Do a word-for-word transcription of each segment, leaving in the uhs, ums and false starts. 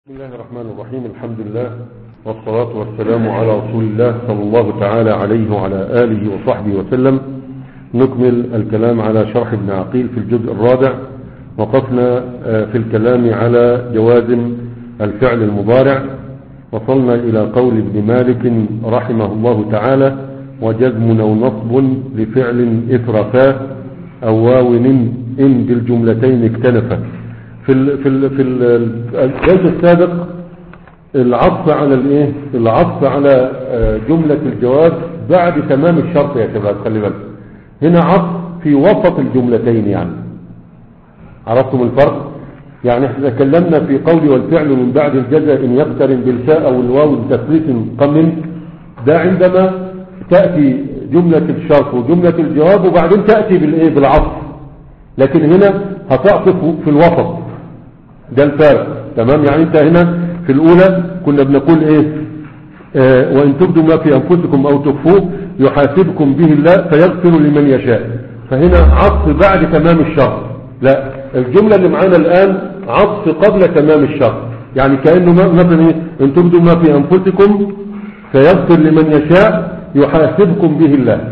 بسم الله الرحمن الرحيم. الحمد لله والصلاة والسلام على رسول الله صلى الله تعالى عليه وعلى آله وصحبه وسلم. نكمل الكلام على شرح ابن عقيل في الجزء الرابع. وقفنا في الكلام على جوازم الفعل المضارع، وصلنا إلى قول ابن مالك رحمه الله تعالى: وجزم أو نصب لفعل إثرفاه أو واو إن بالجملتين اكتنفا. في ال في ال في الجزء السابق العطف على الايه العطف على جملة الجواز بعد تمام الشرط يا شباب، خلي بالك هنا عطف في وسط الجملتين. يعني عرفتم الفرق؟ يعني احنا تكلمنا في قول والفعل من بعد الجزاء ان يقترن بالفاء او الواو لتثبيت قم، ده عندما تأتي جملة الشرط وجملة الجواب وبعدين تأتي بالايه بالعطف. لكن هنا هتعطف في الوسط، ده الفارق. تمام؟ يعني انت هنا في الاولى كنا بنقول ايه؟ آه وان تبدوا ما في انفسكم او تخفوه يحاسبكم به الله فيغفر لمن يشاء. فهنا عطف بعد تمام الشرط. لا، الجملة اللي معانا الان عطف قبل تمام الشرط. يعني كأنه مثلا ايه؟ ان تبدوا ما في انفسكم فيغفر لمن يشاء يحاسبكم به الله.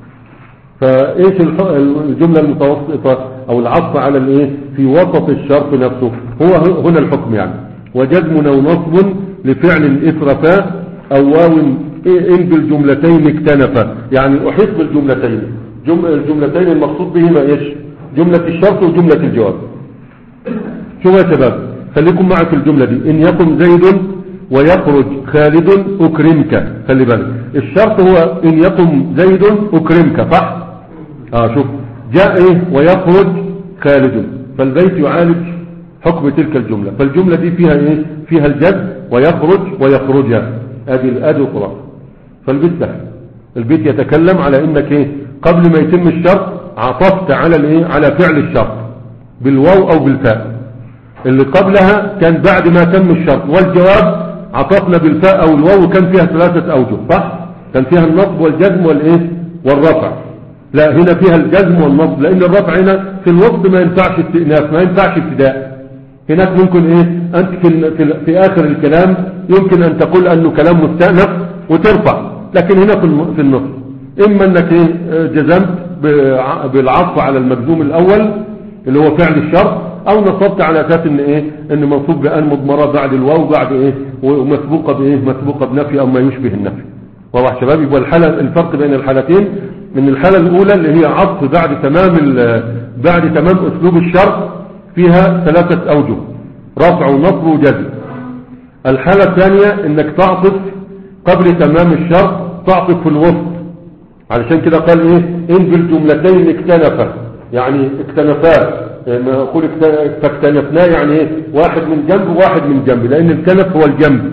فايش الجملة المتوسطة او العطف على الايه في وسط الشرط نفسه؟ هو هنا الحكم. يعني وجزم او نصب لفعل اثرفا او واو ان بالجملتين اكتنفا، يعني احيط بالجملتين. جم الجملتين المقصود بهما ايش؟ جملة الشرط وجملة الجواب. شوفوا يا شباب، خليكم معي في الجملة دي: ان يقم زيد ويخرج خالد اكرمك. خلي بالك الشرط هو ان يقم زيد اكرمك، صح؟ اه شوف جاء ايه؟ ويخرج خالد، فالبيت يعالج حكم تلك الجملة. فالجملة دي فيها ايه؟ فيها الجد ويخرج ويخرج، ادي الاد وخلاص. فالبيت سهل. البيت يتكلم على انك ايه؟ قبل ما يتم الشرط عطفت على الايه؟ على فعل الشرط بالواو او بالفاء. اللي قبلها كان بعد ما تم الشرط، والجواب عطفنا بالفاء او الواو، كان فيها ثلاثة اوجه، صح؟ كان فيها النصب والجزم والايه؟ والرفع. لا، هنا فيها الجزم والنصب، لان الرفع هنا في الوسط ما ينفعش استئناف، ما ينفعش ابتداء. هناك ممكن ايه؟ انت في, في, في اخر الكلام يمكن ان تقول انه كلام مستأنف وترفع، لكن هنا في, في النص اما انك ايه؟ جزمت بالعطف على المجزوم الاول اللي هو فعل الشرط، او نصبت على اساس ان ايه؟ ان منصوب بان مضمرة بعد الواو بعد ايه؟ ومسبوقة بايه؟ مسبوقة بنفي او ما يشبه النفي. واضح شباب؟ يبقى الحالة الفرق بين الحالتين من الحالة الأولى اللي هي عطف بعد تمام بعد تمام أسلوب الشرط فيها ثلاثة أوجه: رفع ونصب وجزم. الحالة الثانية إنك تعطف قبل تمام الشرط، تعطف في الوسط. علشان كده قال إيه؟ إن بالجملتين اكتنفا، يعني اكتنفا. يعني أقول فاكتنفنا يعني إيه؟ واحد من جنب وواحد من جنب، لأن الكنف هو الجنب.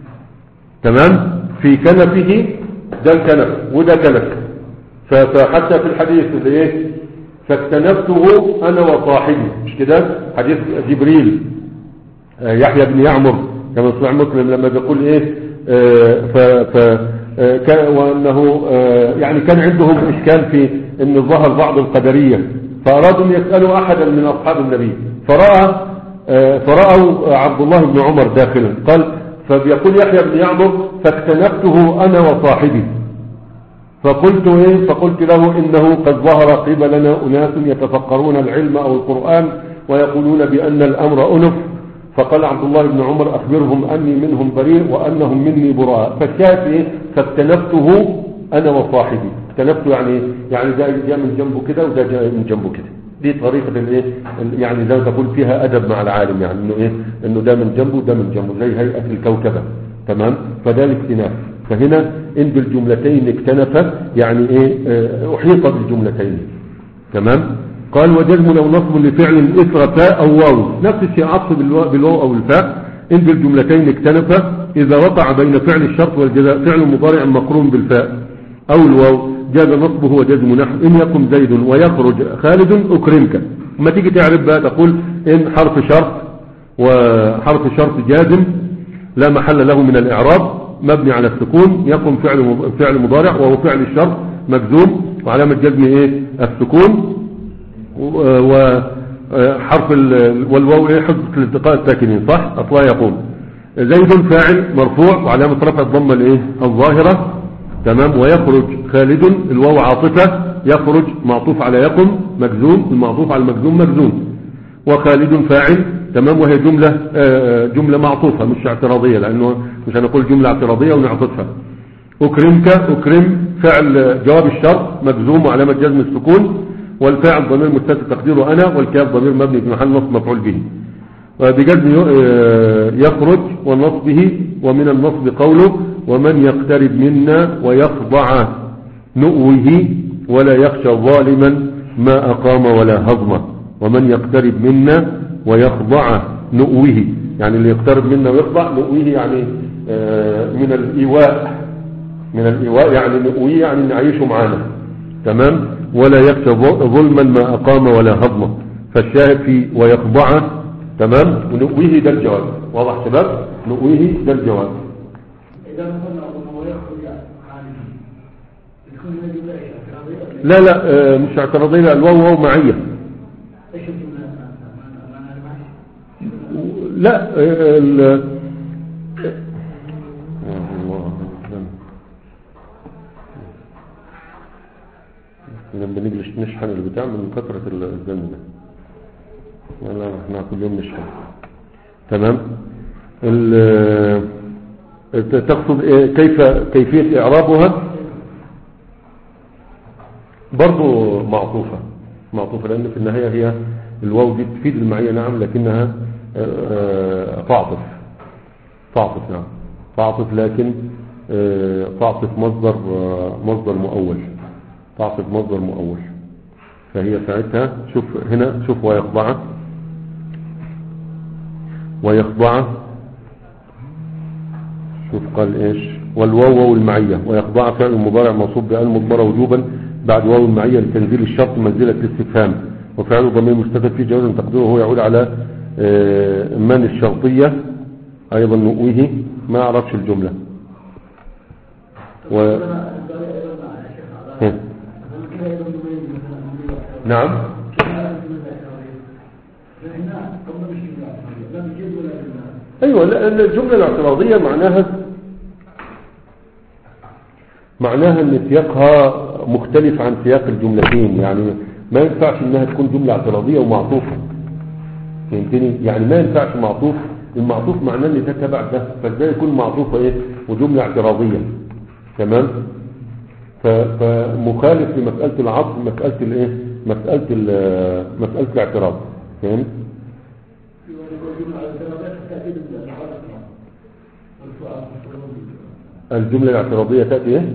تمام؟ في كنفه ده الكنف وده كنف. فحتى في الحديث اللي ايه؟ فاكتنفته انا وصاحبي، مش كده؟ حديث جبريل يحيى بن يعمر كما صنع مسلم لما بيقول ايه؟ ف ف وانه يعني كان عندهم اشكال في ان ظهر بعض القدرية، فارادوا ان يسالوا احدا من اصحاب النبي، فراى فراوا عبد الله بن عمر داخلا. قال فبيقول يحيى بن يعمر فاكتنفته انا وصاحبي، فقلت ايه؟ فقلت له انه قد ظهر قبلنا اناس يتفقرون العلم او القرآن ويقولون بان الامر انف. فقال عبد الله بن عمر اخبرهم اني منهم بريء وانهم مني براء. فالشاهد ايه؟ فاكتنفته انا وصاحبي. اكتنفته يعني يعني ده جاء من جنبه كده وده جاء من جنبه كده. دي طريقة الايه؟ يعني زي ما تقول فيها ادب مع العالم، يعني انه ايه؟ انه ده من جنبه وده من جنبه زي هيئة الكوكبة. تمام؟ فده الاكتناف. فهنا ان بالجملتين اكتنف يعني ايه؟ اه احيط بالجملتين. تمام؟ قال وجزم لو نصب لفعل اثر فاء او واو، نفس الشيء عطف بالواو او الفاء. ان بالجملتين اكتنف اذا وقع بين فعل الشرط والجزاء فعل مضارع مقرون بالفاء او الواو جاز نصبه وجزم نحو ان يقم زيد ويخرج خالد اكرمك. لما تيجي تعرف بقى تقول ان حرف شرط، وحرف شرط جازم لا محل له من الاعراب مبني على السكون، يقوم فعل فعل مضارع وهو فعل الشرط مجزوم وعلامة جزم ايه؟ السكون، وحرف والواو ايه؟ حفظ الالتقاء الساكنين، صح؟ اصلا يقوم زيد فاعل مرفوع وعلامة رفع الضمة الايه الظاهرة. تمام. ويخرج خالد الواو عاطفة، يخرج معطوف على يقم مجزوم، المعطوف على المجزوم مجزوم. وخالد فاعل. تمام. وهي جملة جملة معطوفة مش اعتراضية، لأنه مش هنقول جملة اعتراضية ونعطفها. أكرمك أكرم فعل جواب الشرط مجزوم وعلامة جزم السكون، والفاعل ضمير مستتر تقديره أنا، والكاف ضمير مبني في محل نصب مفعول به. وبجزم يخرج ونصبه، ومن النصب قوله ومن يقترب منا ويخضع نؤوه ولا يخشى ظالما ما أقام ولا هضم. ومن يقترب منا ويخضع نؤوه، يعني اللي يقترب منا ويخضع، نؤوه يعني من الإيواء، من الإيواء يعني نؤوه يعني نعيشه معانا. تمام. ولا يخشى ظلما ما أقام ولا هضم، فالشاهد في ويخضع. تمام. ونؤوه ده الجواب. واضح شباب؟ نؤوه ده الجواب. لا لا آه مش اعتراضية، الواو واو معية. لا آه ال لما بنجلس نشحن البتاع من كثرة الزمن ده. لا احنا كل يوم نشحن. تمام. تقصد كيف كيفية اعرابها؟ برضو معطوفة معطوفة لان في النهاية هي الواو دي تفيد المعية نعم، لكنها تعطف تعطف نعم تعطف، لكن تعطف مصدر مصدر مؤول، تعطف مصدر مؤول. فهي ساعتها شوف هنا، شوف ويخضع ويخضع شوف قال ايش؟ والواو والمعية. ويخضع فعل مضارع منصوب بأل مضمرة وجوبا بعد واو المعية لتنزيل الشرط منزلة الاستفهام، وفعل ضمير مستتر فيه جوازا تقديره هو يعود على من الشرطية ايضا نؤويه. ما اعرفش الجملة و... نعم. ايوه لا الجملة الاعتراضية معناها معناها ان سياقها مختلف عن سياق الجملتين، يعني ما ينفعش انها تكون جملة اعتراضية ومعطوفة. فهمتني؟ يعني ما ينفعش معطوف، المعطوف معناه ان ده تبع ده، فازاي يكون معطوفة ايه وجملة اعتراضية؟ تمام. فمخالف لمسألة العطف مسألة الايه مسألة مسألة الاعتراض. فهمت؟ الجملة الاعتراضية تأتي ايه؟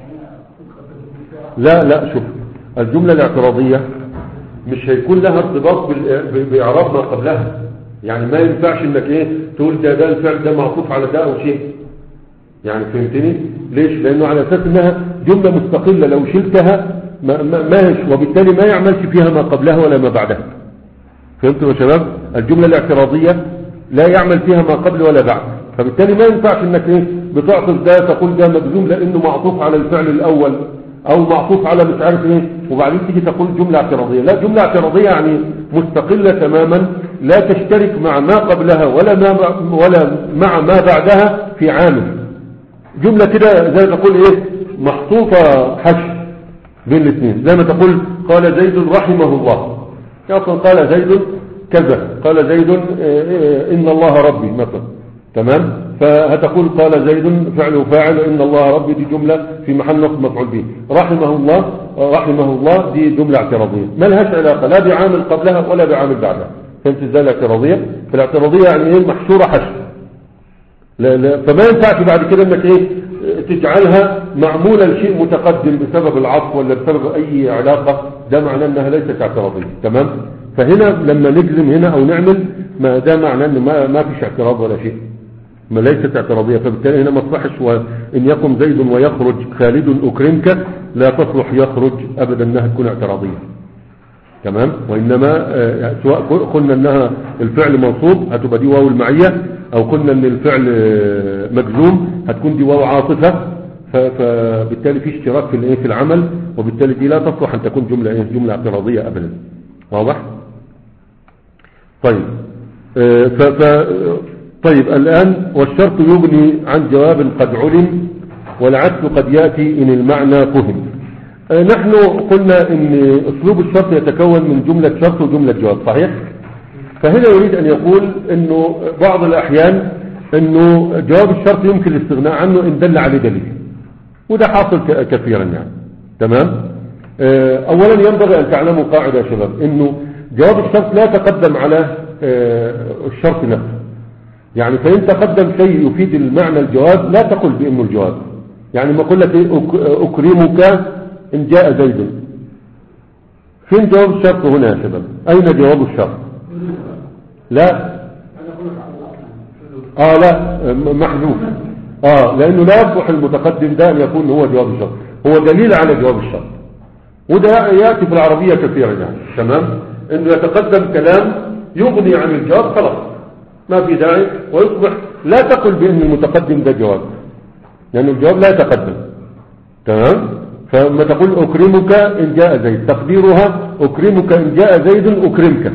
لا لا شوف، الجملة الاعتراضية مش هيكون لها ارتباط بإعراب ما قبلها، يعني ما ينفعش انك ايه تقول ده ده الفعل ده معطوف على ده او شيء. يعني فهمتني؟ ليش؟ لانه على اساس انها جملة مستقلة لو شلتها ما ماهش، وبالتالي ما يعملش فيها ما قبلها ولا ما بعدها. فهمتوا يا شباب؟ الجملة الاعتراضية لا يعمل فيها ما قبل ولا بعد، فبالتالي ما ينفعش انك ايه بتعطف ده تقول ده مجزوم لانه معطوف على الفعل الاول او معطوف على مش عارف ايه وبعدين تيجي تقول جملة اعتراضية. لا، جملة اعتراضية يعني مستقلة تماما لا تشترك مع ما قبلها ولا ما ولا مع ما بعدها في عامل. جملة كده زي ما تقول ايه محطوطة حشو بين الاثنين، زي ما تقول قال زيد رحمه الله، اصلا قال زيد كذا، قال زيد ان الله ربي مثلا. تمام. فهتقول قال زيد فعل وفاعل ان الله ربي، دي جملة في محل نصب مفعول به. رحمه الله رحمه الله دي جملة اعتراضية ما لهاش علاقة لا بعامل قبلها ولا بعامل بعدها. فهمت ازاي الاعتراضية؟ فالاعتراضية يعني ايه محشورة حشو. لا لا فما ينفعش بعد كده انك ايه تجعلها معمولة لشيء متقدم بسبب العطف ولا بسبب اي علاقة، ده معناه انها ليست اعتراضية. تمام. فهنا لما نجزم هنا او نعمل ما ده معناه انه ما, ما فيش اعتراض ولا شيء، ما ليست اعتراضية. فبالتالي هنا ما تصلحش وان يقم زيد ويخرج خالد اكرمك، لا تصلح يخرج ابدا انها تكون اعتراضية. تمام. وانما سواء قلنا انها الفعل منصوب هتبقى دي واو المعية، او قلنا ان الفعل مجزوم هتكون دي واو عاطفة، فبالتالي في اشتراك في الايه في العمل، وبالتالي دي لا تصلح ان تكون جملة ايه جملة اعتراضية ابدا. واضح؟ طيب. ف طيب الآن والشرط يغني عن جواب قد علم والعكس قد يأتي إن المعنى فهم. آه نحن قلنا إن أسلوب الشرط يتكون من جملة شرط وجملة جواب، صحيح؟ فهنا يريد أن يقول إنه بعض الأحيان إنه جواب الشرط يمكن الاستغناء عنه إن دل عليه دليل، وده حاصل كثيرا يعني. تمام؟ آه أولا ينبغي أن تعلموا قاعدة يا شباب، إنه جواب الشرط لا يتقدم على آه الشرط نفسه. يعني فإن تقدم شيء يفيد المعنى الجواب لا تقل بأنه الجواب. يعني ما قلت أكرمك إن جاء زيد، فين جواب الشرط هنا يا شباب؟ أين جواب الشرط؟ لا آه لا محذوف، آه لأنه لا يصلح المتقدم ده أن يكون هو جواب الشرط، هو دليل على جواب الشرط، وده يأتي في العربية كثيرا يعني. تمام؟ إنه يتقدم كلام يغني عن الجواب خلاص ما في داعي، ويصبح لا تقل بأن المتقدم ده جواب، لأن يعني الجواب لا يتقدم. تمام؟ فلما تقول أكرمك إن جاء زيد، تقديرها أكرمك إن جاء زيد أكرمك،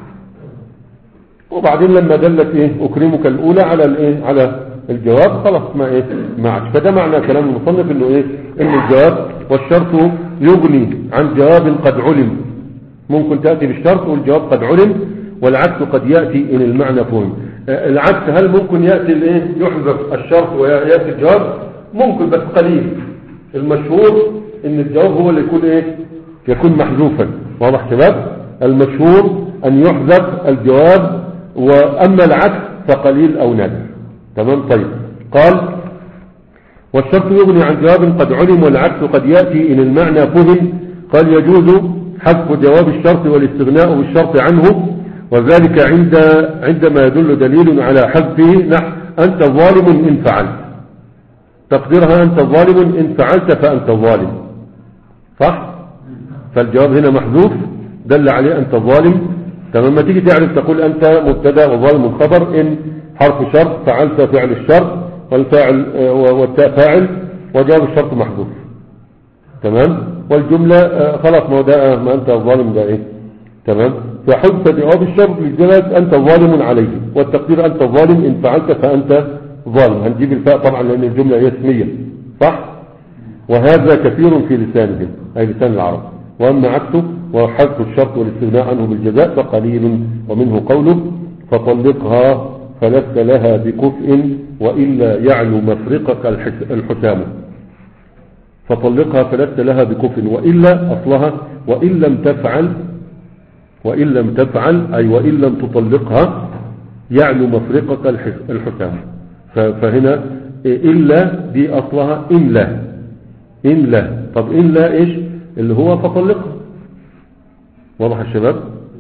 وبعدين لما دلت إيه أكرمك الأولى على الإيه على الجواب خلاص ما إيه ما عادش. فده معنى كلام المصنف إنه إيه إن الجواب والشرط يغني عن جواب قد علم، ممكن تأتي بالشرط والجواب قد علم، والعكس قد يأتي إن المعنى فهم. العكس هل ممكن يأتي الإيه يحذف الشرط ويأتي الجواب؟ ممكن بس قليل. المشهور إن الجواب هو اللي يكون إيه يكون محذوفا. واضح شباب؟ المشهور أن يحذف الجواب، وأما العكس فقليل أو نادر. تمام؟ طيب قال والشرط يغني عن جواب قد علم والعكس قد يأتي إن المعنى فهم. قال يجوز حذف جواب الشرط والاستغناء بالشرط عنه، وذلك عند عندما يدل دليل على حذفه، نحو أنت ظالم إن فعلت، تقديرها أنت ظالم إن فعلت فأنت ظالم، صح؟ فالجواب هنا محذوف دل عليه أنت ظالم. تمام؟ ما تيجي تعرف تقول أنت مبتدا وظالم الخبر، إن حرف شرط، فعلت فعل الشرط، والفاعل والتاء فاعل، وجواب الشرط محذوف. تمام؟ والجملة خلاص ما ده ما أنت الظالم ده إيه. تمام؟ فحذف جواب الشرط للجملة أنت ظالم عليه، والتقدير أنت ظالم إن فعلت فأنت ظالم. هنجيب الفاء طبعا لأن الجملة هي اسمية، صح؟ وهذا كثير في لسانهم أي لسان العرب. وأما عكسه وحذف الشرط والاستغناء عنه بالجزاء فقليل، ومنه قوله فطلقها فلست لها بكفء وإلا يعلو مفرقك الحسام. فطلقها فلست لها بكفء، وإلا أصلها وإن لم تفعل، وإن لم تفعل أي وإن لم تطلقها يعلو مفرقك الحسام. فهنا إلا دي أصلها إن لا، إن لا. طب إن لا إيش اللي هو فطلقها؟ واضح الشباب؟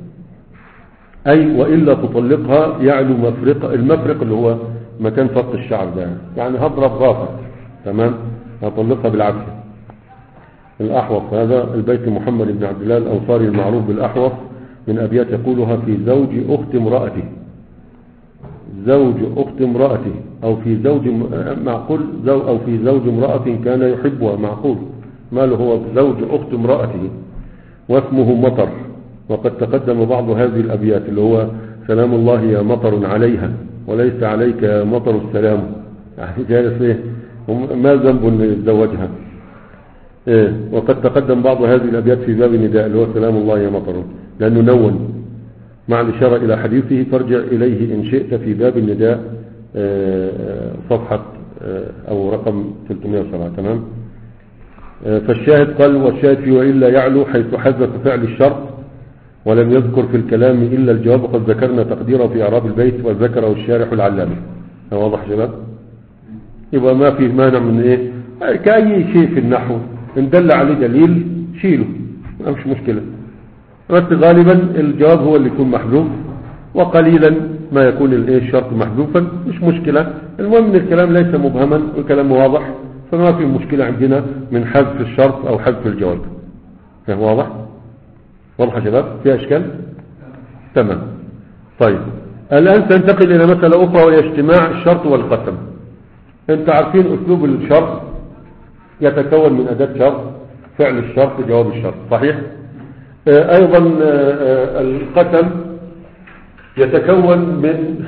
أي وإلا تطلقها يعلو مفرق، المفرق اللي هو مكان فط الشعر ده، يعني هضرب غافة. تمام؟ هطلقها بالعكس. الأحوص هذا البيت محمد بن عبد الله الأنصاري المعروف بالأحوص، من أبيات يقولها في زوج أخت امرأته، زوج أخت امرأته، أو في زوج معقول زو أو في زوج امرأة كان يحبها، معقول ما له هو زوج أخت امرأته، واسمه مطر. وقد تقدم بعض هذه الأبيات اللي هو سلام الله يا مطر عليها وليس عليك يا مطر السلام، يعني جالس ايه ما ذنب ان يتزوجها إيه. وقد تقدم بعض هذه الأبيات في باب النداء اللي هو سلام الله يا مطر، لأنه نون مع الإشارة إلى حديثه، فارجع إليه إن شئت في باب النداء صفحة أو رقم ثلاثمائة وسبعة. تمام؟ فالشاهد قال والشاهد في وإلا يعلو حيث حذف فعل الشرط ولم يذكر في الكلام إلا الجواب، وقد ذكرنا تقديره في إعراب البيت وذكره الشارح العلامي. واضح شباب؟ يبقى ما فيه مانع من إيه كأي شيء في النحو إن دل عليه دليل شيله، ما مش مشكلة، بس غالبا الجواب هو اللي يكون محذوف، وقليلا ما يكون الايه الشرط محذوفا، مش مشكلة. المهم ان الكلام ليس مبهما والكلام واضح، فما في مشكلة عندنا من حذف الشرط او حذف الجواب. فهو واضح؟ واضح يا شباب؟ في اشكال؟ تمام. طيب الان سننتقل الى مسألة اخرى وهي اجتماع الشرط والقسم. انت عارفين اسلوب الشرط يتكون من اداة شرط، فعل الشرط، جواب الشرط، صحيح؟ ايضا القسم يتكون من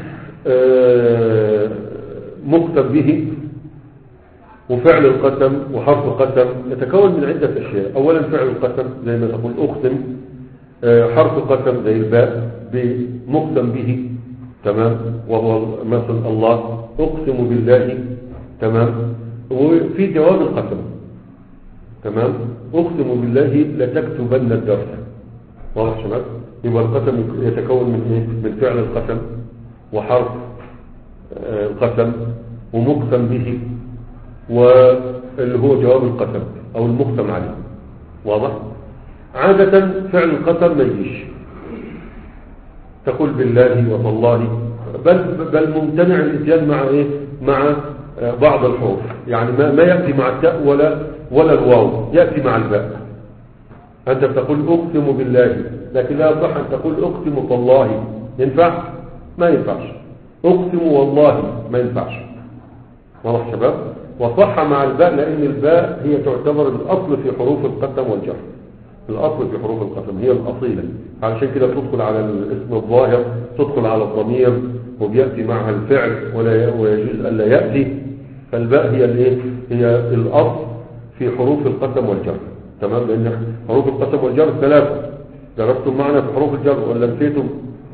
آه مقسم به وفعل القسم وحرف القسم يتكون من عدة أشياء. أولا فعل القسم زي ما تقول أقسم، آه حرف القسم زي الباء بمقسم به، تمام، وهو مثل الله أقسم بالله، تمام. وفي جواب القسم، تمام، أقسم بالله لتكتبن الدرس. واضح شباب؟ يبقى القسم يتكون من إيه؟ من فعل القسم وحرف آه القسم ومقسم به واللي هو جواب القسم او المقسم عليه. واضح؟ عادة فعل القسم ما يجيش، تقول بالله وتالله، بل بل ممتنع الاتيان مع ايه؟ مع بعض الحروف، يعني ما, ما ياتي مع التاء ولا ولا الواو، ياتي مع الباء. انت بتقول اقسم بالله، لكن لا يصح ان تقول اقسم تالله. ينفع؟ ما ينفعش. اقسم والله ما ينفعش. واضح شباب؟ وصح مع الباء لأن الباء هي تعتبر الأصل في حروف القسم والجر. الأصل في حروف القسم هي الأصيلة، علشان كده تدخل على الاسم الظاهر، تدخل على الضمير، وبيأتي معها الفعل ولا ويجوز ألا يأتي. فالباء هي الايه؟ هي الأصل في حروف القسم والجر، تمام. لأن حروف القسم والجر ثلاثة، درستم معنا في حروف الجر ولا نسيتم؟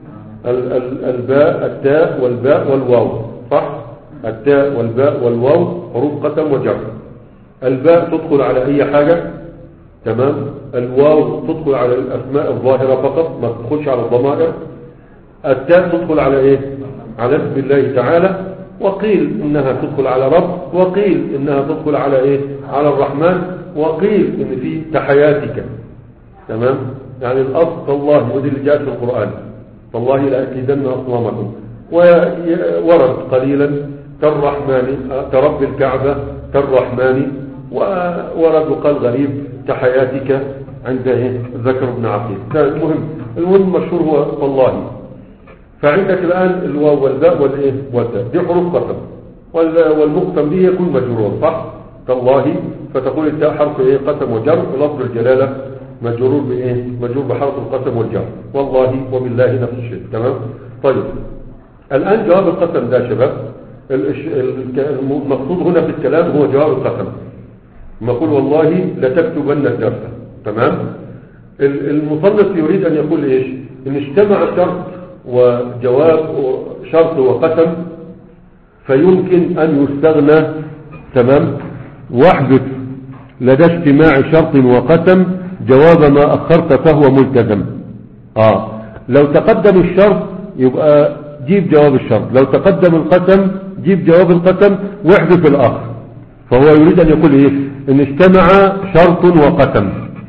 الباء، التاء والباء والواو، صح؟ التاء والباء والواو حروف قسم وجر. الباء تدخل على اي حاجة، تمام. الواو تدخل على الاسماء الظاهرة فقط، ما تدخلش على الضمائر. التاء تدخل على ايه؟ على اسم الله تعالى، وقيل انها تدخل على رب، وقيل انها تدخل على ايه؟ على الرحمن، وقيل ان في تحياتك، تمام. يعني الاصل الله، ودي اللي جاءت في القرآن، والله لأكيدن أصنامكم. وورد قليلا كالرحمن، كرب الكعبة كالرحمن، وورد وقال غريب تحياتك عند ذكر ابن عقيل. المهم المهم مشهور هو والله. فعندك الآن الواو والباء والإيه والتاء، دي حروف قسم، والمقسم به يكون مجرور، صح؟ كالله، فتقول التاء حرف إيه؟ قسم وجر، ولفظ الجلالة مجرور بإيه؟ مجرور بحرف القسم والجر. والله وبالله نفس الشيء، تمام. طيب الآن جواب القسم ده شباب، المقصود هنا في الكلام هو جواب القسم. ما يقول والله لتكتبن الدرس، تمام. المصنف يريد أن يقول إيش؟ إن اجتمع شرط وجواب، شرط وقسم، فيمكن أن يستغنى، تمام، واحدث لدى اجتماع شرط وقسم جواب ما أخرت فهو ملتزم. آه لو تقدم الشرط يبقى جيب جواب الشرط، لو تقدم القسم جيب جواب القسم واحذف الآخر. فهو يريد أن يقول إيه؟ إن اجتمع شرط وقسم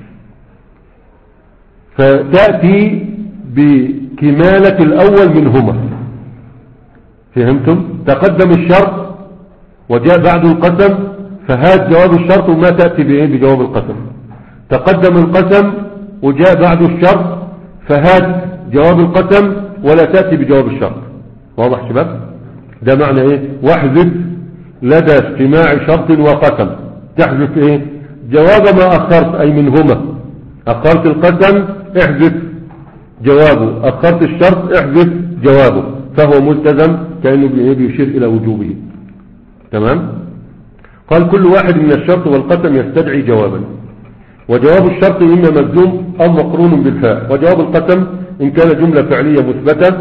فتأتي بكمالة الأول منهما. فهمتم؟ تقدم الشرط وجاء بعد القسم، فهات جواب الشرط وما تأتي بإيه؟ بجواب القسم. تقدم القسم وجاء بعد الشرط، فهات جواب القسم ولا تأتي بجواب الشرط. واضح شباب؟ ده معنى ايه؟ واحذف لدى اجتماع شرط وقسم، تحذف ايه؟ جواب ما اخرت، اي منهما. اخرت القسم احذف جوابه، اخرت الشرط احذف جوابه، فهو ملتزم كأنه بيشير الى وجوبه، تمام. قال كل واحد من الشرط والقسم يستدعي جوابا، وجواب الشرط إما مجزوم أو مقرون بالفاء، وجواب القسم إن كان جملة فعلية مثبتة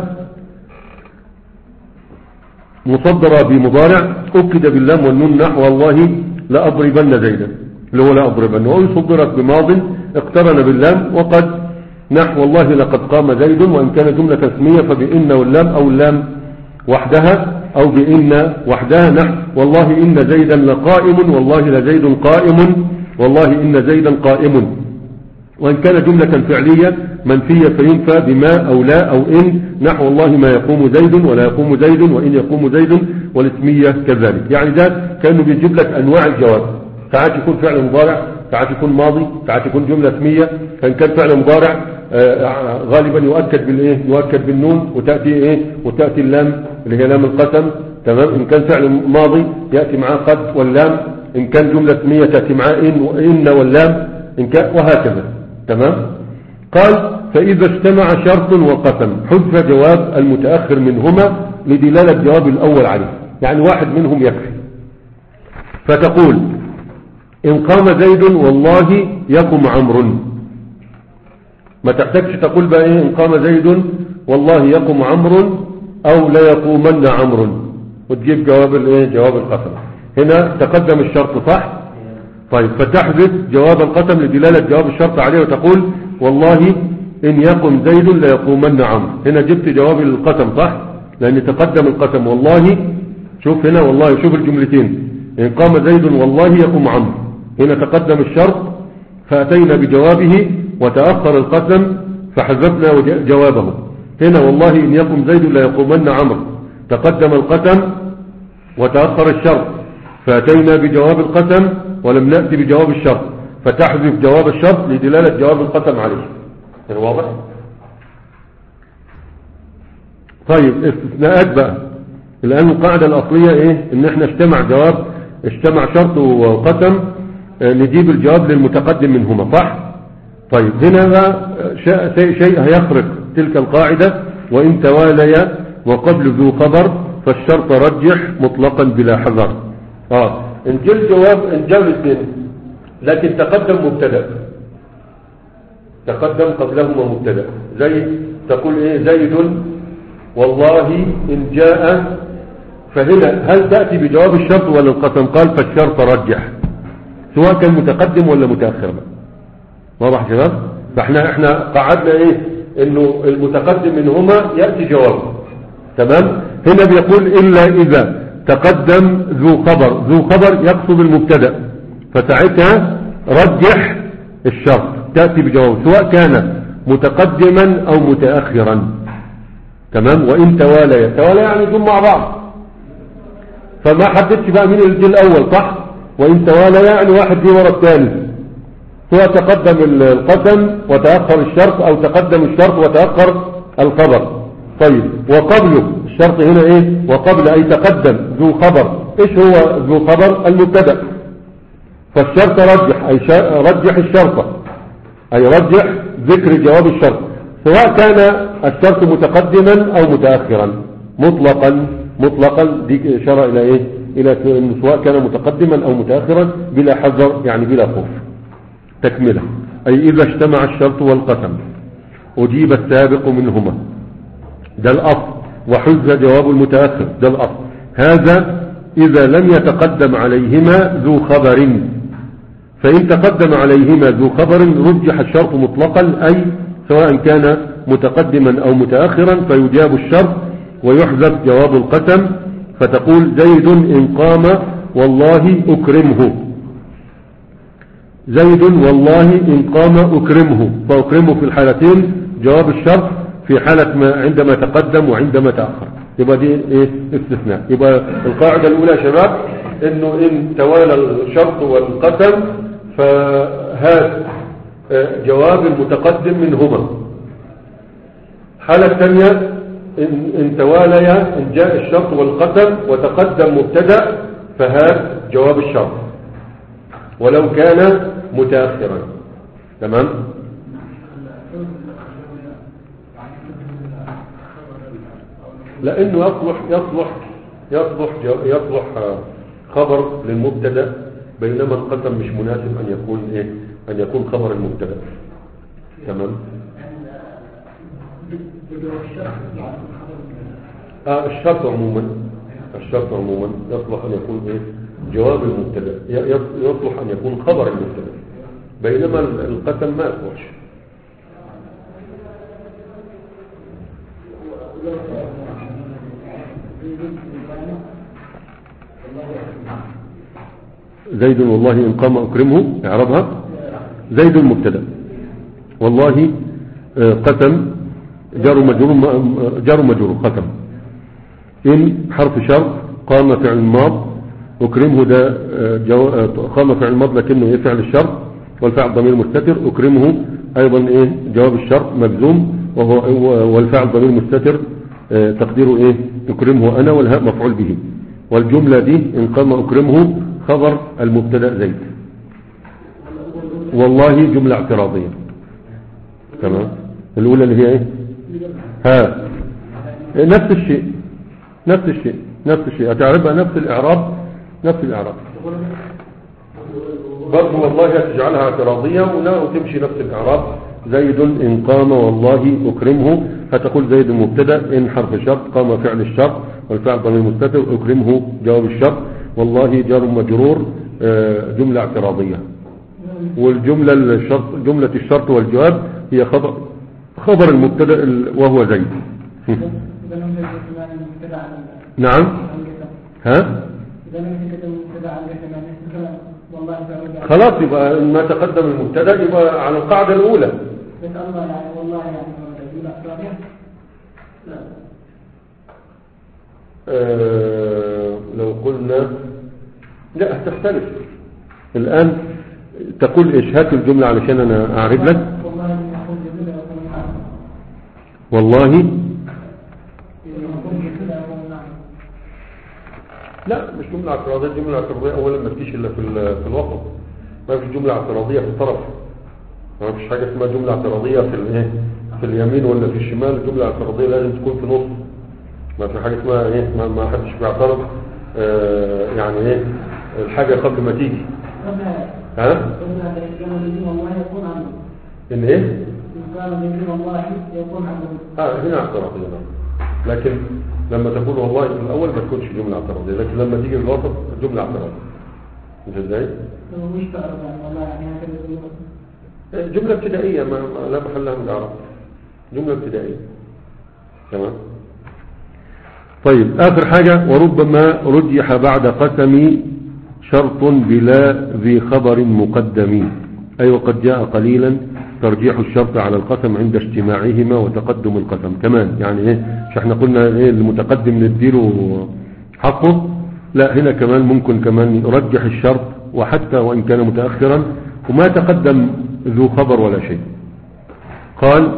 مصدرة بمضارع أكد باللام والنون نحو والله لأضربن زيدا، اللي هو لأضربن، وإن صدرت بماض اقترن باللام، وقد نحو والله لقد قام زيد، وإن كان جملة اسمية فبإن واللام أو اللام وحدها أو بإن وحدها نحو والله إن زيدا لقائم، والله لزيد قائم، والله إن زيدا قائم. وإن كان جملة فعلية منفية فينفى بما أو لا أو إن نحو والله ما يقوم زيد ولا يقوم زيد وإن يقوم زيد، والاسمية كذلك. يعني ده كانوا بيجيب لك أنواع الجواب، ساعات يكون فعل مضارع، ساعات يكون ماضي، ساعات يكون جملة اسمية. فإن كان فعل مضارع غالبا يؤكد بالإيه؟ يؤكد بالنون، وتأتي إيه؟ وتأتي اللام اللي هي لام القسم، تمام. إن كان فعل ماضي يأتي معاه قد واللام، إن كان جملة اسمية تأتي معاه إن وإن واللام، إن كان وهكذا، تمام. قال فإذا اجتمع شرط وقسم حذف جواب المتأخر منهما لدلالة جواب الأول عليه، يعني واحد منهم يكفي. فتقول إن قام زيد والله يقم عمرو، ما تحتاجش تقول بقى إيه إن قام زيد والله يقم عمرو أو لا يقومن عمرو وتجيب جواب الإيه جواب القسم. هنا تقدم الشرط صح؟ طيب فتحذف جواب القسم لدلالة جواب الشرط عليه وتقول والله إن يقم زيد لا يقومن عمرو. هنا جبت جواب القسم صح؟ لأن تقدم القسم والله. شوف هنا والله، شوف الجملتين إن قام زيد والله يقوم عمرو، هنا تقدم الشرط فأتينا بجوابه وتأخر القسم فحذفنا جوابه. هنا والله إن يقم زيد لا يقومن عمرو، تقدم القسم وتأخر الشرط فأتينا بجواب القسم ولم نأتي بجواب الشرط، فتحذف جواب الشرط لدلالة جواب القسم عليه. يعني واضح؟ طيب استثناءات بقى. الآن القاعدة الأصلية إيه؟ إن إحنا اجتمع جواب اجتمع شرط وقسم نجيب الجواب للمتقدم منهما صح؟ طيب هنا بقى شيء هيخرق تلك القاعدة، وإن تواليا وقبل ذو خبر فالشرط رجح مطلقا بلا حذر. اه ان جاء الجواب ان جاء الاثنين لكن تقدم مبتدا، تقدم قبلهما مبتدا، زي تقول ايه زيد والله ان جاء، فهنا هل تأتي بجواب الشرط ولا القسم؟ قال فالشرط رجح سواء كان متقدم ولا متأخر. واضح شباب؟ فاحنا احنا قعدنا ايه انه المتقدم منهما يأتي جوابه تمام. هنا بيقول الا اذا تقدم ذو خبر، ذو خبر يقصد المبتدا، فساعتها رجح الشرط تأتي بجواب سواء كان متقدما او متأخرا تمام. وان توالي توالي يعني يكون مع بعض، فما حددش بقى مين اللي الاول صح؟ وان توالي يعني واحد دي ورا الثاني، سواء تقدم القسم وتأخر الشرط او تقدم الشرط وتأخر الخبر. طيب وقبله الشرط هنا ايه؟ وقبل اي تقدم ذو خبر. ايش هو ذو خبر؟ المبتدا، فالشرط رجح اي رجح الشرط اي رجح ذكر جواب الشرط سواء كان الشرط متقدما او متأخرا مطلقا. مطلقا دي اشاره الى ايه؟ الى انه سواء كان متقدما او متأخرا بلا حذر يعني بلا خوف. تكمله اي اذا اجتمع الشرط والقسم اجيب السابق منهما، ده الاصل، وحز جواب المتأخر، ده الاصل. هذا اذا لم يتقدم عليهما ذو خبر، فان تقدم عليهما ذو خبر رجح الشرط مطلقا اي سواء كان متقدما او متأخرا فيجاب الشرط ويحذف جواب القسم. فتقول زيد ان قام والله اكرمه، زيد والله إن قام أكرمه، فأكرمه في الحالتين جواب الشرط في حالة ما عندما تقدم وعندما تأخر. يبقى دي إيه استثناء. يبقى القاعدة الأولى يا شباب إنه إن توالى الشرط والقسم فهذا جواب المتقدم منهما. الحالة الثانية إن, إن تواليا إن جاء الشرط والقسم وتقدم مبتدأ فهذا جواب الشرط ولو كان متأخرا تمام. لأنه يصلح يصلح يصلح يصلح خبر للمبتدا، بينما القسم مش مناسب أن يكون إيه أن يكون خبر المبتدا تمام. آه الشرط عموما الشرط عموما يصلح أن يكون إيه جواب المبتدا، يصلح أن يكون خبر المبتدا، بينما القسم ما يصلحش. زيد والله إن قام أكرمه اعربها. زيد المبتدا والله قسم جار مجرور جار مجرور قسم. إن حرف شرط قام فعل ماض أكرمه ده جو... قام فعل ماض لكنه إيه فعل الشرط والفعل ضمير مستتر. أكرمه أيضا إيه جواب الشرط مجزوم وهو والفعل ضمير مستتر تقديره إيه أكرمه أنا والهاء مفعول به. والجملة دي إن قام أكرمه خبر المبتدا زيد، والله جملة اعتراضية تمام. الأولى اللي هي إيه ها نفس الشيء نفس الشيء نفس الشيء هتعربها نفس الإعراب نفس الإعراب برضه والله هتجعلها اعتراضية ولا وتمشي نفس الإعراب. زيد إن قام والله أكرمه، هتقول زيد مبتدا إن حرف شرط، قام فعل الشرط والفعل ضمير مستتر، أكرمه جواب الشرط، والله جار مجرور جملة اعتراضية. والجملة الشرط جملة الشرط والجواب هي خبر خبر المبتدا وهو زيد. نعم ها خلاص يبقى ما تقدم المبتدا يبقى على القاعدة الأولى. آه لو قلنا لا هتختلف الآن تقول إيش؟ هات الجملة علشان أنا أعرف لك. والله لا مش جملة اعتراضية. جملة اعتراضية أولا ما تجيش إلا في في الوسط، ما فيش جملة اعتراضية في الطرف، ما فيش حاجة اسمها جملة اعتراضية في الايه في اليمين ولا في الشمال. الجملة الاعتراضية لازم تكون في نص، ما في حاجة اسمها ايه ما, ما حدش بيعترض آه يعني ايه الحاجة قبل ما تيجي. ها ان ايه اه هنا اعتراضية لكن لما تقول والله في الأول ما تكونش جملة اعتراضية، لكن لما تيجي في الوسط جملة اعتراضية. انت ازاي؟ جملة ابتدائية ما لا محل لها من الإعراب، جملة ابتدائية. تمام. طيب آخر حاجة وربما رجح بعد قسم شرط بلا ذي خبر مقدم، أي وقد جاء قليلا ترجيح الشرط على القسم عند اجتماعهما وتقدم القسم. كمان يعني ايه مش احنا قلنا ايه المتقدم نديله حقه؟ لا هنا كمان ممكن كمان رجح الشرط وحتى وان كان متأخرا وما تقدم ذو خبر ولا شيء. قال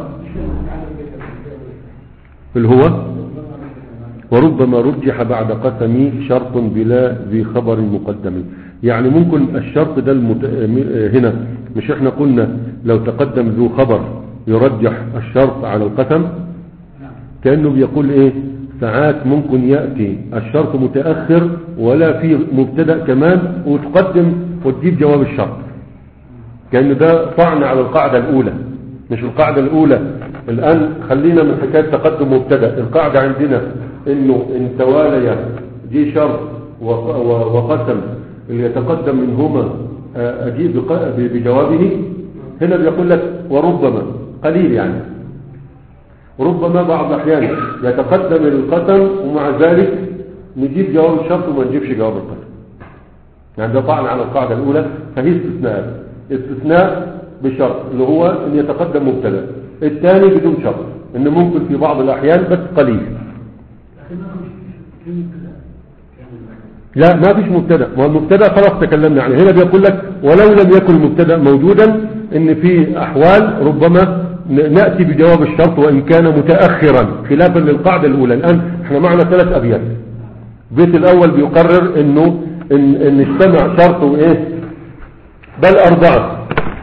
اللي هو وربما رجح بعد قسم شرط بلا ذي خبر مقدم، يعني ممكن الشرط ده المت... هنا مش احنا قلنا لو تقدم ذو خبر يرجح الشرط على القسم، كأنه بيقول ايه ساعات ممكن يأتي الشرط متأخر ولا في مبتدأ كمان وتقدم وتجيب جواب الشرط، كأنه ده طعن على القاعدة الأولى مش القاعدة الأولى. الآن خلينا من حكاية تقدم مبتدأ. القاعدة عندنا انه ان توالي جي شرط وقسم اللي يتقدم منهما اجيب بجوابه. هنا بيقول لك وربما قليل يعني ربما بعض الاحيان يتقدم القسم ومع ذلك نجيب جواب الشرط وما نجيبش جواب القسم، يعني ده طعن على القاعدة الأولى. فهي استثناء استثناء بشرط اللي هو ان يتقدم مبتدا، الثاني بدون شرط ان ممكن في بعض الاحيان بس قليل. لا ما فيش مبتدا، ما المبتدا خلاص تكلمنا عنه. هنا بيقول لك ولو لم يكن المبتدا موجودا ان في احوال ربما ناتي بجواب الشرط وان كان متاخرا خلافا للقاعده الاولى. الان احنا معنا ثلاث ابيات. البيت الاول بيقرر انه ان, إن اجتمع شرط وايه بل اربعه.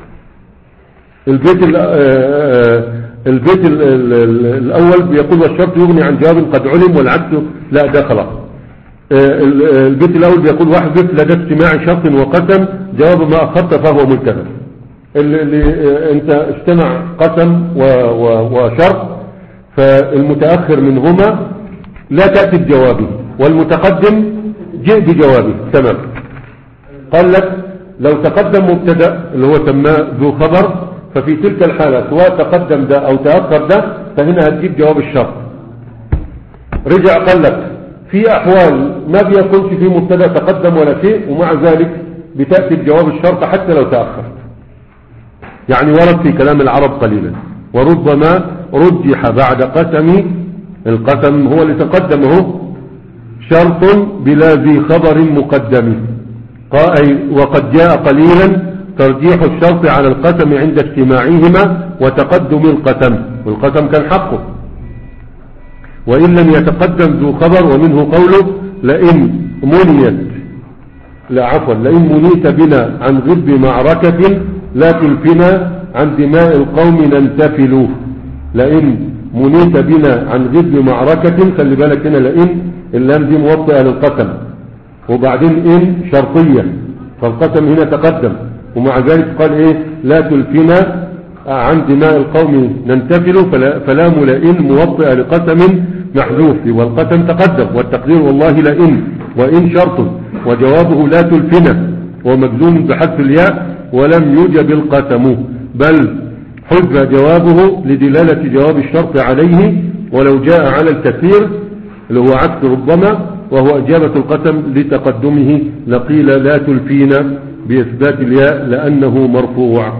البيت البيت الاول بيقول والشرط يغني عن جواب قد علم والعكس لا ده خلاص. البيت الاول بيقول واحذف لدى اجتماع شرط وقسم جواب ما اخذت فهو ملتزم. اللي انت اجتمع قسم وشرط فالمتاخر منهما لا تاتي بجوابه والمتقدم جئ بجوابه. تمام. قال لك لو تقدم مبتدا اللي هو سماه ذو خبر ففي تلك الحالة سواء تقدم ده او تأخر ده فهنا هتجيب جواب الشرط. رجع قال لك في احوال ما بيكونش فيه مبتدا تقدم ولا شيء ومع ذلك بتأتي بجواب الشرط حتى لو تأخر، يعني ورد في كلام العرب قليلا. وربما رجح بعد قسم، القسم هو اللي تقدمه شرط بلا ذي خبر مقدم، وقد جاء قليلا ترجيح الشرط على القسم عند اجتماعهما وتقدم القسم، والقسم كان حقه. وإن لم يتقدم ذو خبر ومنه قوله لئن منيت لا عفوا لئن منيت بنا عن غب معركة لا تلفنا عن دماء القوم ننتفل. لئن منيت بنا عن غب معركة، خلي بالك هنا لئن اللام دي موطئة للقسم، وبعدين إن شرطية فالقسم هنا تقدم، ومع ذلك قال إيه لا تلفنا عن دماء القوم ننتفل، فلا فلام لئن موطئة لقسم محذوف، والقسم تقدم، والتقدير والله لئن، وإن شرط وجوابه لا تلفنا ومجزوم بحذف الياء ولم يوجب القسم، بل حذف جوابه لدلالة جواب الشرط عليه، ولو جاء على الكثير اللي هو عكس ربما وهو إجابة القسم لتقدمه لقيل لا تلفينا بإثبات الياء لأنه مرفوع.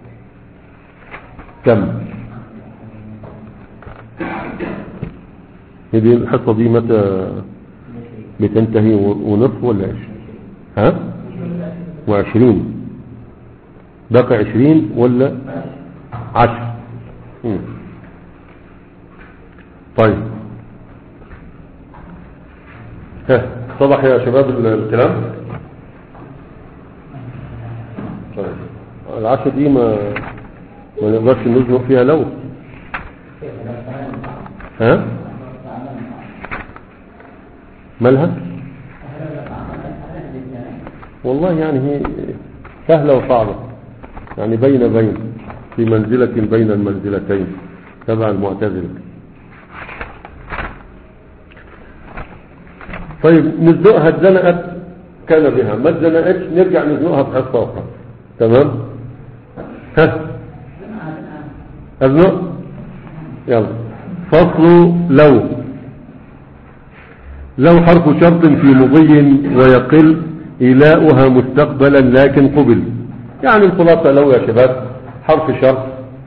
كم هذه الحصة دي متى بتنتهي ونصف ولا ايش؟ ها وعشرين بقى عشرين ولا عشر؟ مم. طيب ها صبح يا شباب الكلام. طيب العشر دي ما ما نقدرش نزنق فيها لو ها مالها والله يعني هي سهلة وصعبة، يعني بين بين في منزلة بين المنزلتين تبع المعتزلة. طيب نزنقها اتزنقت كان بها، ما اتزنقتش نرجع نزنقها في حصة أخرى. تمام ها أزنق يلا. فصل لو. لو حرف شرط في مضي ويقل إيلاؤها مستقبلا لكن قبل، يعني الخلاصة لو يا شباب حرف شرط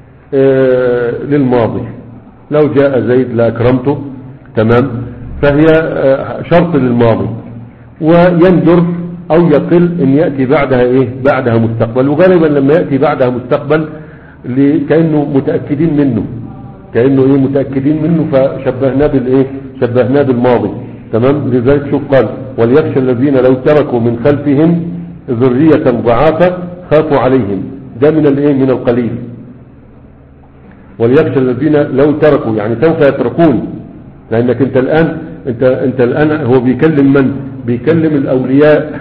آه للماضي، لو جاء زيد لأكرمته تمام، فهي آه شرط للماضي، ويندر أو يقل إن يأتي بعدها إيه بعدها مستقبل، وغالبا لما يأتي بعدها مستقبل كأنه متأكدين منه، كأنه إيه متأكدين منه فشبهناه بالإيه شبهناه بالماضي تمام. لذلك شوف قال وليخشى الذين لو تركوا من خلفهم ذرية ضعافا خافوا عليهم، ده من الايه من القليل. وليخشى الذين لو تركوا يعني سوف يتركون، لانك انت الان انت انت الان هو بيكلم من بيكلم الاولياء،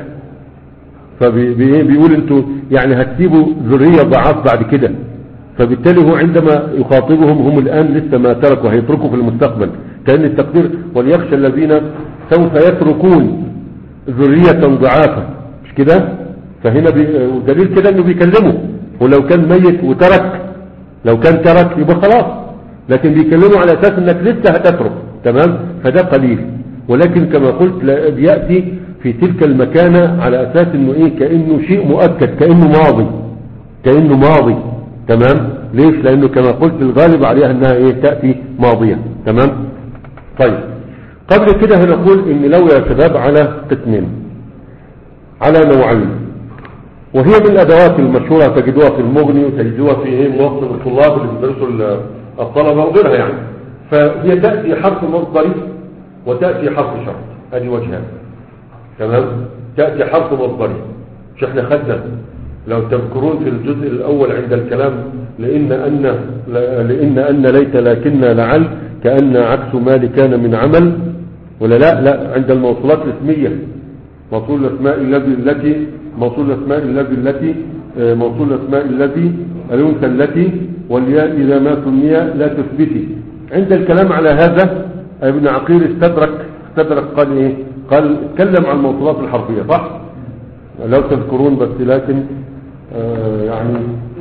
فبيقول انتوا يعني هتسيبوا ذرية ضعاف بعد كده، فبالتالي هو عندما يخاطبهم هم الان لسه ما تركوا هيتركوا في المستقبل، كأن التقدير وليخشى الذين سوف يتركون ذرية ضعافا مش كده. فهنا دليل كده انه بيكلمه، ولو كان ميت وترك لو كان ترك يبقى خلاص، لكن بيكلمه على اساس انك لسه هتترك تمام، فده قليل. ولكن كما قلت يأتي في تلك المكانة على اساس انه ايه كأنه شيء مؤكد، كأنه ماضي كأنه ماضي تمام. ليش؟ لانه كما قلت الغالب عليها انها ايه تأتي ماضية تمام. طيب قبل كده هنقول ان لو يا شباب على قسمين، على نوعين، وهي من الادوات المشهورة تجدوها في المغني وتجدوها في ايه موطن الطلاب اللي بيدرسوا الطلبة وغيرها يعني. فهي تأتي حرف مصدري وتأتي حرف شرط، ادي وجهان تمام. تأتي حرف مصدري مش احنا خدنا لو تذكرون في الجزء الاول عند الكلام لان ان لان ان ليت لكن لعل كأن عكس ما كان من عمل ولا لا لا عند الموصولات الاسمية موصول الاسماء الذي التي موصول الاسماء الذي التي موصول الاسماء الذي الانثى التي والياء اذا ما سمي لا تثبتي. عند الكلام على هذا ابن عقيل استدرك استدرك قال ايه قال اتكلم عن الموصولات الحرفية صح لو تذكرون، بس لكن آه يعني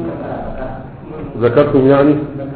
ذكرتم يعني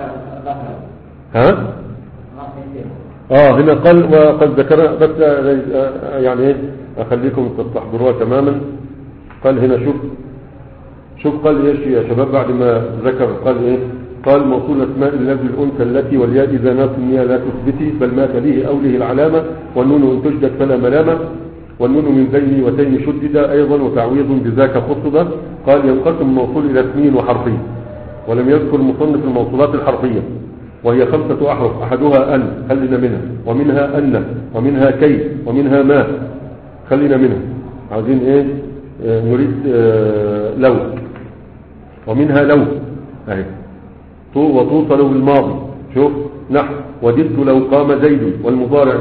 ها اه هنا قال وقد ذكر بس آه يعني ايه اخليكم تستحضروها تماما. قال هنا شوف شوف قال ايش يا شباب بعد ما ذكر قال ايه قال موصول اسماء الذي الانثى التي والياء اذا ناس النية لا تثبتي بل ما تليه اوله العلامة والنون ان تشدد فلا ملامة والنون من ذين وتين شدد ايضا وتعويض بذاك خصد. قال ينقسم الموصول الى اثنين وحرفين، ولم يذكر المصنف الموصولات الحرفية وهي خمسة أحرف أحدها أن خلينا منها، ومنها أن، ومنها كي، ومنها ما خلينا منها. عايزين إيه آه نريد آه لو، ومنها لو أهي وتوصل بالماضي شوف نحو وددت لو قام زيد والمضارع نحو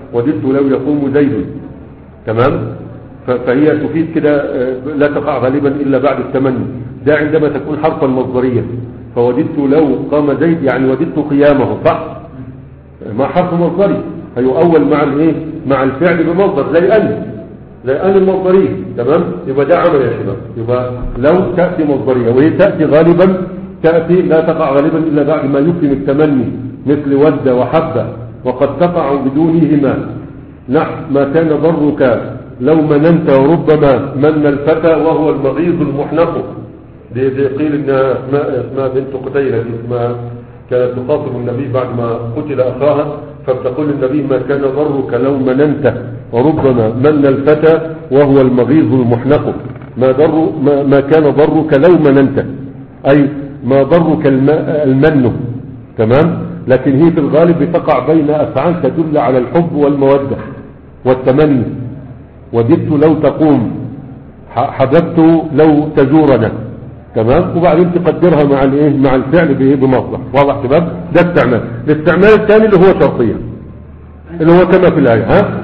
وددت لو يقوم زيد. تمام. فهي تفيد كده لا تقع غالبا إلا بعد التمني. ده عندما تكون حرفا مصدرية. فوددت لو قام زيد يعني وددت قيامه، صح؟ ما حرف مصدري هيؤول مع الايه مع الفعل بمصدر زي ان زي ان المصدريه. تمام. يبقى ده عمل يا شباب. يبقى لو تأتي مصدرية، وهي تأتي غالبا تأتي لا تقع غالبا إلا بعد ما يفهم التمني مثل ود وحب، وقد تقع بدونهما نحو ما كان ضرك لو مننت وربما من الفتى وهو المغيظ المحنق. دي, دي قيل انها اسماء اسماء بنت قتيلة، دي اسمها كانت تخاطب النبي بعد ما قتل اخاها، فبتقول النبي ما كان ضرك لو مننت وربما من الفتى وهو المغيظ المحنق. ما ضر ما, ما كان ضرك لو مننت، اي ما ضرك المن. تمام. لكن هي في الغالب بتقع بين افعال تدل على الحب والمودة والتمني. وددت لو تقوم، حببت لو تزورنا. تمام. وبعدين تقدرها مع الايه مع الفعل بايه بمصدر. واضح شباب؟ ده استعمال. الاستعمال الثاني اللي هو شرطية، اللي هو كما في الآية. ها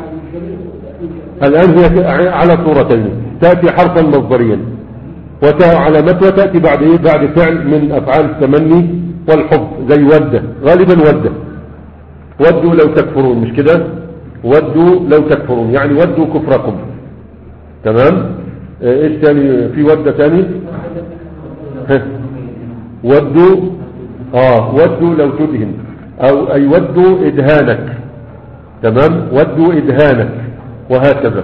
الآن هي على صورتين، تأتي حرفا مصدريا وعلامتها تأتي بعد ايه بعد فعل من افعال التمني والحب زي ودة، غالبا ودة. ودوا لو تكفرون، مش كده؟ ودوا لو تكفرون يعني ودوا كفركم. تمام. ايش تاني في ودة تاني؟ ودوا اه ودوا لو تدهن، او اي ودوا ادهانك. تمام. ودوا ادهانك وهكذا.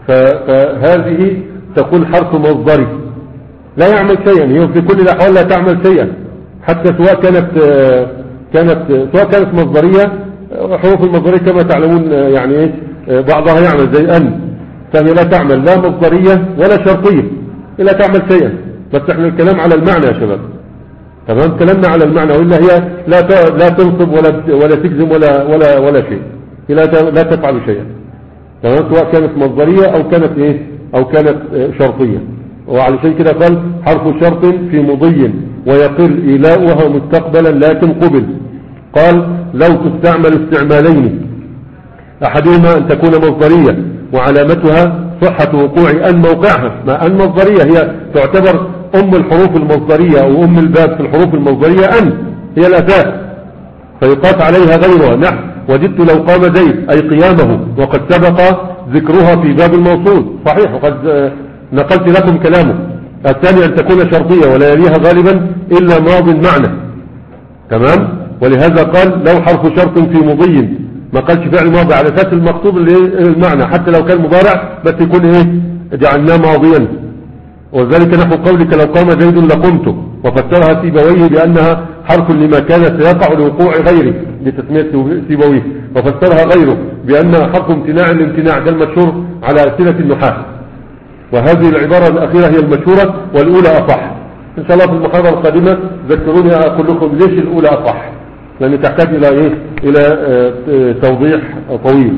فهذه تكون حرف مصدري لا يعمل شيئا، هي في كل الاحوال لا تعمل شيئا، حتى سواء كانت كانت سواء كانت مصدرية. حروف المصدرية كما تعلمون يعني ايه بعضها يعمل زي ان، فهي لا تعمل لا مصدرية ولا شرطية، لا تعمل شيئا. بس احنا الكلام على المعنى يا شباب. تمام. كلامنا على المعنى، وإلا هي لا لا تنصب ولا ولا تجزم ولا ولا ولا شيء، هي لا لا تفعل شيئا. تمام. سواء كانت مصدرية او كانت ايه او كانت شرطية. وعلى شيء كده قال حرف شرط في مضي ويقل إيلاؤها مستقبلا لكن قبل. قال لو تستعمل استعمالين، احدهما ان تكون مصدرية وعلامتها صحة وقوع ان موقعها. ما ان مصدرية هي تعتبر ام الحروف المصدرية او ام الباب في الحروف المصدرية، ان هي الاساس، فيقاس عليها غيرها. نحو وجدت لو قام زيد اي قيامه، وقد سبق ذكرها في باب الموصول. صحيح، وقد نقلت لكم كلامه. الثاني ان تكون شرطية ولا يليها غالبا الا ماض معنى. تمام. ولهذا قال لو حرف شرط في مضي، ما قالش فعل ماضي على اساس المقصود المعنى، حتى لو كان مضارع بس يكون ايه جعلناه ماضيا. وذلك نحو قولك لو قام زيد لقمت، وفسرها سيبويه بانها حرف لما كان سيقع لوقوع غيره لتسمية سيبويه، وفسرها غيره بانها حرف امتناع الامتناع. ده المشهور على أسئلة النحاة، وهذه العبارة الأخيرة هي المشهورة والأولى أصح. إن شاء الله في المحاضرة القادمة ذكروني أقول لكم ليش الأولى أصح، لأن تحتاج إلى إيه إلى اه توضيح طويل.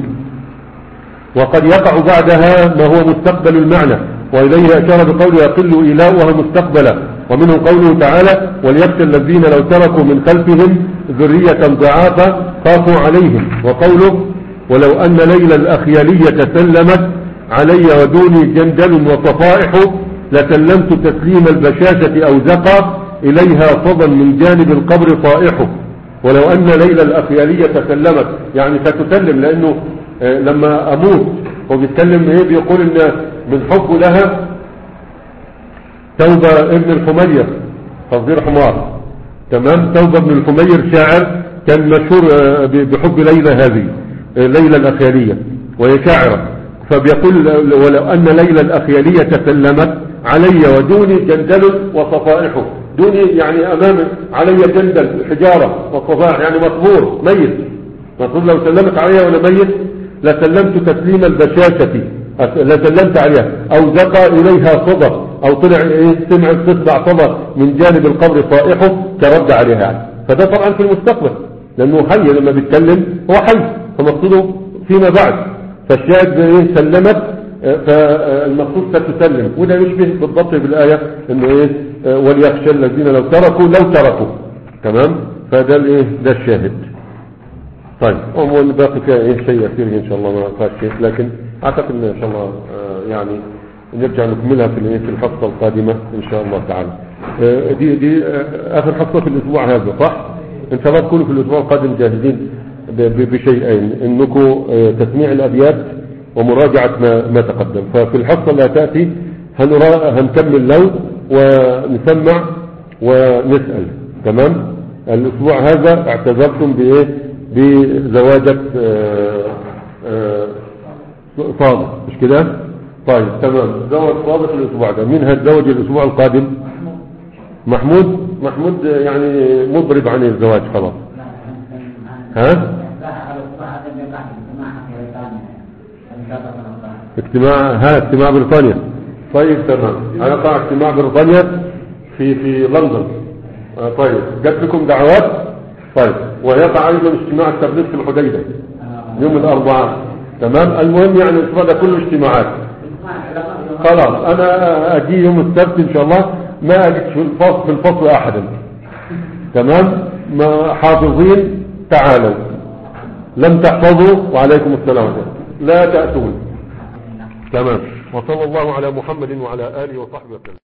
وقد يقع بعدها ما هو مستقبل المعنى، وإليه أشار بقوله يقل إيلاؤها مستقبلا. ومنه قوله تعالى وليخشى الذين لو تركوا من خلفهم ذرية ضعافا خافوا عليهم. وقوله ولو أن ليلى الأخيالية سلمت علي ودوني جندل وصفائح لسلمت تسليم البشاشة أو زقى إليها صدى من جانب القبر طائح. ولو أن ليلى الأخيالية سلمت يعني ستسلم، لأنه آه لما أموت وبيتكلم إيه بيقول إن من حبه لها توبة ابن الحمير تصدير حمار. تمام. توبة ابن الحمير شاعر كان مشهور آه بحب ليلى هذه آه ليلى الأخيالية، وهي شاعرة. فبيقول ولو أن ليلى الأخيالية تسلمت علي ودوني جندل وصفائحه. دوني يعني أمام علي جندل حجارة، وصفائح يعني مصبور ميت. مصبور لو سلمت علي وأنا ميت لسلمت تسليم البشاشة، لسلمت عليها. أو زقى إليها صدى، أو طلع إيه سمع تصدع صدى من جانب القبر صائحه كرد عليها يعني. فده طبعا في المستقبل، لأنه حي لما بيتكلم هو حي، فمقصوده فيما بعد. فالشاهد ايه سلمت، فالمقصود ستسلم. وده يشبه بالضبط بالآية انه ايه وليخشى الذين لو تركوا لو تركوا. تمام. فده الايه ده الشاهد. طيب عموما باقي فيها ايه شيء يسير ان شاء الله ما فات شيء، لكن اعتقد ان شاء الله آه يعني نرجع نكملها في في الحصه القادمه ان شاء الله تعالى. آه دي دي آه اخر حصه في الاسبوع هذا صح؟ ان شاء الله تكونوا في الاسبوع القادم جاهزين بشيئين، انكم آه تسميع الابيات ومراجعه ما ما تقدم. ففي الحصه اللي هتاتي هنكمل لو ونسمع ونسال. تمام. الاسبوع هذا اعتذرتم بايه؟ بزواجة صادق مش كده؟ طيب تمام. زوج صادق الاسبوع ده. مين هيتزوج الاسبوع القادم؟ محمود. محمود يعني مضرب عن الزواج خلاص. ها؟ اجتماع ها اجتماع بريطانيا. طيب تمام. هيقع اجتماع بريطانيا في في لندن. آه طيب جات لكم دعوات؟ طيب ويقع ايضا اجتماع التبليغ في الحديدة يوم الاربعاء. تمام. المهم يعني الاسبوع ده كله اجتماعات. خلاص انا اجي يوم السبت ان شاء الله، ما اجد في الفصل في الفصل احدا. تمام. ما حافظين تعالوا، لم تحفظوا وعليكم السلام لا تأتون. تمام. وصلى الله على محمد وعلى آله وصحبه وسلم.